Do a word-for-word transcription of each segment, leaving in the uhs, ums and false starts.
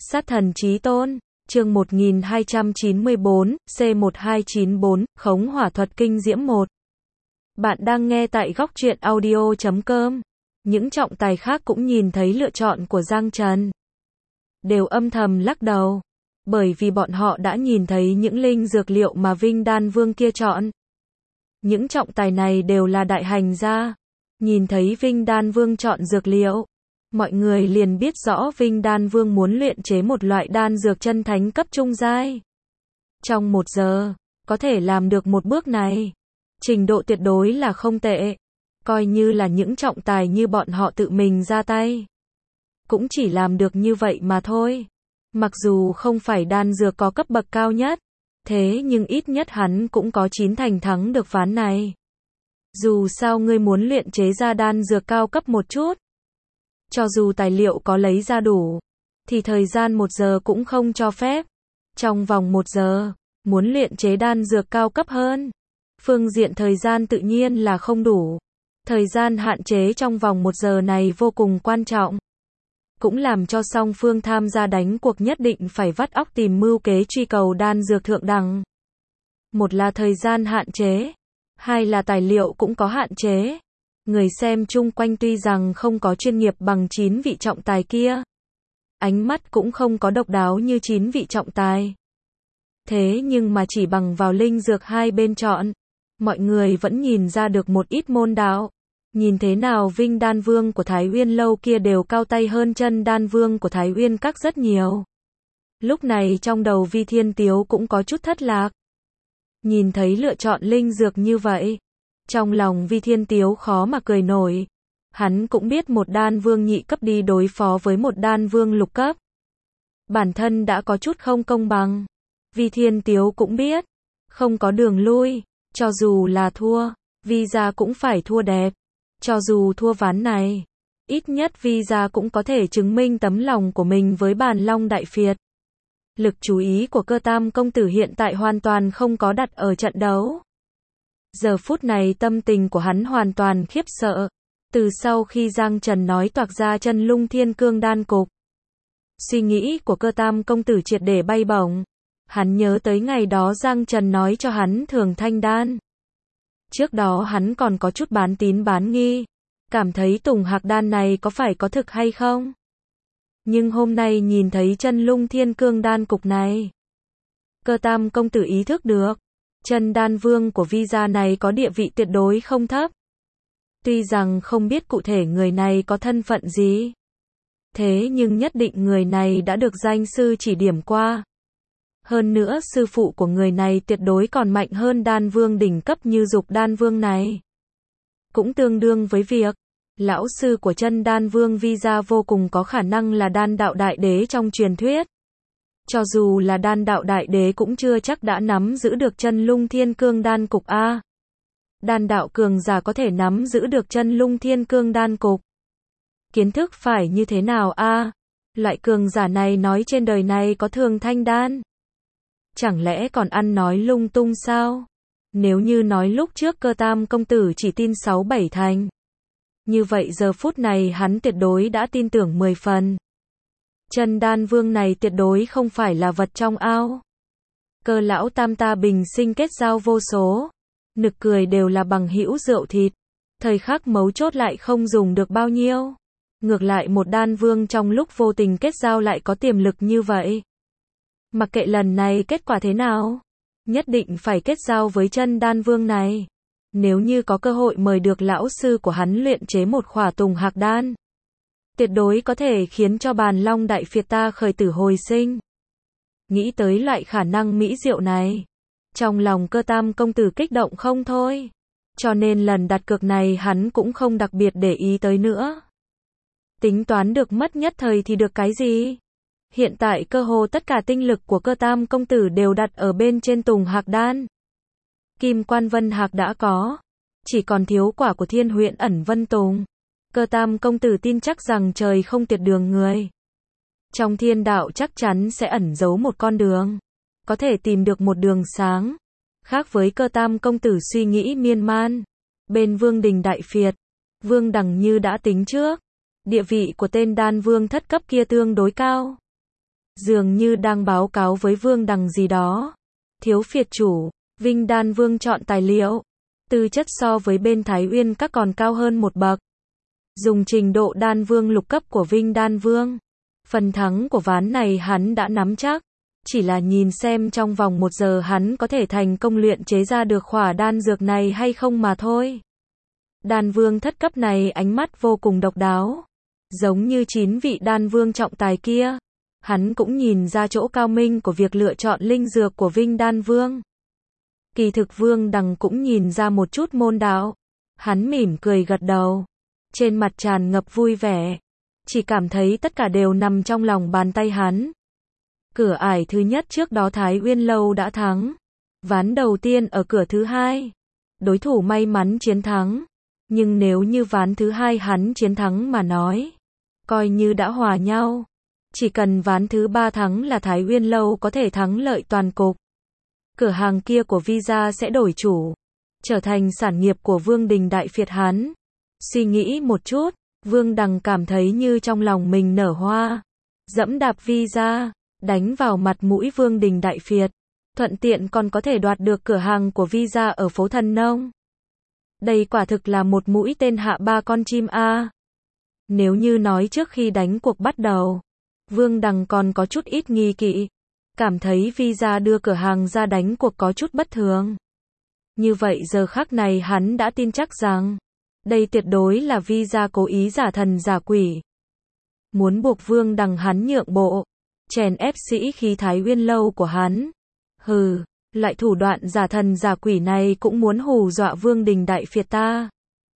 Sát thần chí tôn, chương một nghìn hai trăm chín mươi bốn, C một hai chín bốn, khống hỏa thuật kinh diễm một. Bạn đang nghe tại góc truyện audio chấm com. Những trọng tài khác cũng nhìn thấy lựa chọn của Giang Trần. Đều âm thầm lắc đầu. Bởi vì bọn họ đã nhìn thấy những linh dược liệu mà Vinh Đan Vương kia chọn. Những trọng tài này đều là đại hành gia. Nhìn thấy Vinh Đan Vương chọn dược liệu, mọi người liền biết rõ Vinh Đan Vương muốn luyện chế một loại đan dược chân thánh cấp trung giai. Trong một giờ, có thể làm được một bước này. Trình độ tuyệt đối là không tệ. Coi như là những trọng tài như bọn họ tự mình ra tay. Cũng chỉ làm được như vậy mà thôi. Mặc dù không phải đan dược có cấp bậc cao nhất, thế nhưng ít nhất hắn cũng có chín thành thắng được ván này. Dù sao ngươi muốn luyện chế ra đan dược cao cấp một chút, cho dù tài liệu có lấy ra đủ, thì thời gian một giờ cũng không cho phép. Trong vòng một giờ, muốn luyện chế đan dược cao cấp hơn, phương diện thời gian tự nhiên là không đủ. Thời gian hạn chế trong vòng một giờ này vô cùng quan trọng. Cũng làm cho song phương tham gia đánh cuộc nhất định phải vắt óc tìm mưu kế truy cầu đan dược thượng đẳng. Một là thời gian hạn chế, hai là tài liệu cũng có hạn chế. Người xem chung quanh tuy rằng không có chuyên nghiệp bằng chín vị trọng tài kia, ánh mắt cũng không có độc đáo như chín vị trọng tài. Thế nhưng mà chỉ bằng vào linh dược hai bên chọn, mọi người vẫn nhìn ra được một ít môn đạo. Nhìn thế nào Vinh Đan Vương của Thái Uyên Lâu kia đều cao tay hơn Chân Đan Vương của Thái Uyên Các rất nhiều. Lúc này trong đầu Vi Thiên Tiếu cũng có chút thất lạc. Nhìn thấy lựa chọn linh dược như vậy, trong lòng Vi Thiên Tiếu khó mà cười nổi. Hắn cũng biết một đan vương nhị cấp đi đối phó với một đan vương lục cấp, bản thân đã có chút không công bằng. Vi Thiên Tiếu cũng biết, không có đường lui, cho dù là thua, Vi gia cũng phải thua đẹp. Cho dù thua ván này, ít nhất Vi gia cũng có thể chứng minh tấm lòng của mình với Bàn Long Đại Phiệt. Lực chú ý của Cơ Tam công tử hiện tại hoàn toàn không có đặt ở trận đấu. Giờ phút này tâm tình của hắn hoàn toàn khiếp sợ. Từ sau khi Giang Trần nói toạc ra Chân Lung Thiên Cương đan cục, suy nghĩ của Cơ Tam công tử triệt để bay bổng. Hắn nhớ tới ngày đó Giang Trần nói cho hắn Thường Thanh đan. Trước đó hắn còn có chút bán tín bán nghi, cảm thấy Tùng Hạc đan này có phải có thực hay không. Nhưng hôm nay nhìn thấy Chân Lung Thiên Cương đan cục này, Cơ Tam công tử ý thức được, Chân Đan Vương của Vi gia này có địa vị tuyệt đối không thấp. Tuy rằng không biết cụ thể người này có thân phận gì, thế nhưng nhất định người này đã được danh sư chỉ điểm qua. Hơn nữa sư phụ của người này tuyệt đối còn mạnh hơn đan vương đỉnh cấp như Dục Đan Vương này. Cũng tương đương với việc, lão sư của Chân Đan Vương Vi gia vô cùng có khả năng là đan đạo đại đế trong truyền thuyết. Cho dù là đan đạo đại đế cũng chưa chắc đã nắm giữ được Chân Lung Thiên Cương đan cục a. Đan đạo cường giả có thể nắm giữ được Chân Lung Thiên Cương đan cục. Kiến thức phải như thế nào a? Loại cường giả này nói trên đời này có Thường Thanh đan, chẳng lẽ còn ăn nói lung tung sao? Nếu như nói lúc trước Cơ Tam công tử chỉ tin sáu bảy thành, như vậy giờ phút này hắn tuyệt đối đã tin tưởng mười phần. Chân Đan Vương này tuyệt đối không phải là vật trong ao. Cơ lão tam ta bình sinh kết giao vô số, nực cười đều là bằng hữu rượu thịt, thời khắc mấu chốt lại không dùng được bao nhiêu. Ngược lại một đan vương trong lúc vô tình kết giao lại có tiềm lực như vậy. Mặc kệ lần này kết quả thế nào, nhất định phải kết giao với Chân Đan Vương này. Nếu như có cơ hội mời được lão sư của hắn luyện chế một khỏa Tùng Hạc đan, tuyệt đối có thể khiến cho Bàn Long Đại Phiệt ta khởi tử hồi sinh. Nghĩ tới loại khả năng mỹ diệu này, trong lòng Cơ Tam công tử kích động không thôi. Cho nên lần đặt cược này hắn cũng không đặc biệt để ý tới nữa. Tính toán được mất nhất thời thì được cái gì? Hiện tại cơ hồ tất cả tinh lực của Cơ Tam công tử đều đặt ở bên trên Tùng Hạc đan. Kim Quan Vân Hạc đã có, chỉ còn thiếu quả của Thiên Huyễn Ẩn Vân Tùng. Cơ Tam công tử tin chắc rằng trời không tuyệt đường người. Trong thiên đạo chắc chắn sẽ ẩn giấu một con đường, có thể tìm được một đường sáng. Khác với Cơ Tam công tử suy nghĩ miên man, bên Vương Đình Đại Phiệt, Vương Đằng như đã tính trước, địa vị của tên đan vương thất cấp kia tương đối cao. dường như đang báo cáo với Vương Đằng gì đó. Thiếu phiệt chủ, Vinh Đan Vương chọn tài liệu, tư chất so với bên Thái Uyên các còn cao hơn một bậc. Dùng trình độ Đan Vương lục cấp của Vinh Đan Vương, phần thắng của ván này hắn đã nắm chắc. Chỉ là nhìn xem trong vòng một giờ hắn có thể thành công luyện chế ra được khỏa đan dược này hay không mà thôi. Đan Vương thất cấp này ánh mắt vô cùng độc đáo. Giống như chín vị Đan Vương trọng tài kia, hắn cũng nhìn ra chỗ cao minh của việc lựa chọn linh dược của Vinh Đan Vương. Kỳ thực Vương Đằng cũng nhìn ra một chút môn đạo. Hắn mỉm cười gật đầu, trên mặt tràn ngập vui vẻ. Chỉ cảm thấy tất cả đều nằm trong lòng bàn tay hắn. Cửa ải thứ nhất trước đó Thái Uyên Lâu đã thắng. Ván đầu tiên ở cửa thứ hai, đối thủ may mắn chiến thắng. Nhưng nếu như ván thứ hai hắn chiến thắng mà nói, coi như đã hòa nhau. Chỉ cần ván thứ ba thắng là Thái Uyên Lâu có thể thắng lợi toàn cục. Cửa hàng kia của Visa sẽ đổi chủ, trở thành sản nghiệp của Vương Đình Đại Phiệt hắn. Suy nghĩ một chút, Vương Đằng cảm thấy như trong lòng mình nở hoa. Dẫm đạp Visa, đánh vào mặt mũi Vương Đình Đại Phiệt, thuận tiện còn có thể đoạt được cửa hàng của Visa ở phố Thần Nông. Đây quả thực là một mũi tên hạ ba con chim a. Nếu như nói trước khi đánh cuộc bắt đầu, Vương Đằng còn có chút ít nghi kỵ, cảm thấy Visa đưa cửa hàng ra đánh cuộc có chút bất thường. Như vậy giờ khắc này hắn đã tin chắc rằng, đây tuyệt đối là Visa cố ý giả thần giả quỷ. Muốn buộc Vương Đằng hắn nhượng bộ, chèn ép sĩ khí Thái Uyên Lâu của hắn. Hừ, loại thủ đoạn giả thần giả quỷ này cũng muốn hù dọa Vương Đình Đại Phiệt ta.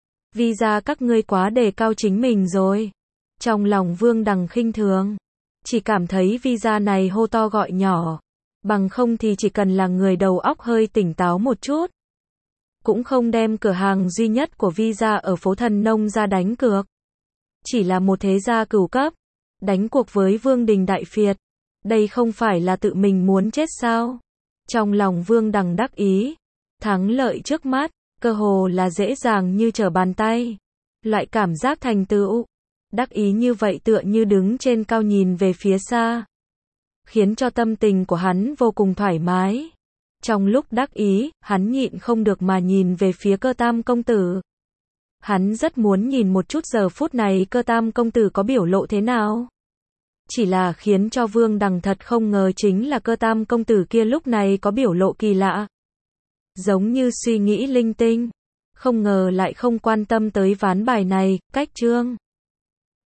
Visa các ngươi quá đề cao chính mình rồi. Trong lòng Vương Đằng khinh thường, chỉ cảm thấy Visa này hô to gọi nhỏ, bằng không thì chỉ cần là người đầu óc hơi tỉnh táo một chút, cũng không đem cửa hàng duy nhất của Visa ở phố Thần Nông ra đánh cược. Chỉ là một thế gia cửu cấp, đánh cuộc với Vương Đình Đại Phiệt, đây không phải là tự mình muốn chết sao? Trong lòng Vương Đằng đắc ý, thắng lợi trước mắt, cơ hồ là dễ dàng như trở bàn tay. Loại cảm giác thành tựu, đắc ý như vậy tựa như đứng trên cao nhìn về phía xa, khiến cho tâm tình của hắn vô cùng thoải mái. Trong lúc đắc ý, hắn nhịn không được mà nhìn về phía Cơ Tam công tử. Hắn rất muốn nhìn một chút giờ phút này Cơ Tam công tử có biểu lộ thế nào. Chỉ là khiến cho Vương Đằng thật không ngờ chính là Cơ Tam công tử kia lúc này có biểu lộ kỳ lạ. Giống như suy nghĩ linh tinh, không ngờ lại không quan tâm tới ván bài này, cách chương.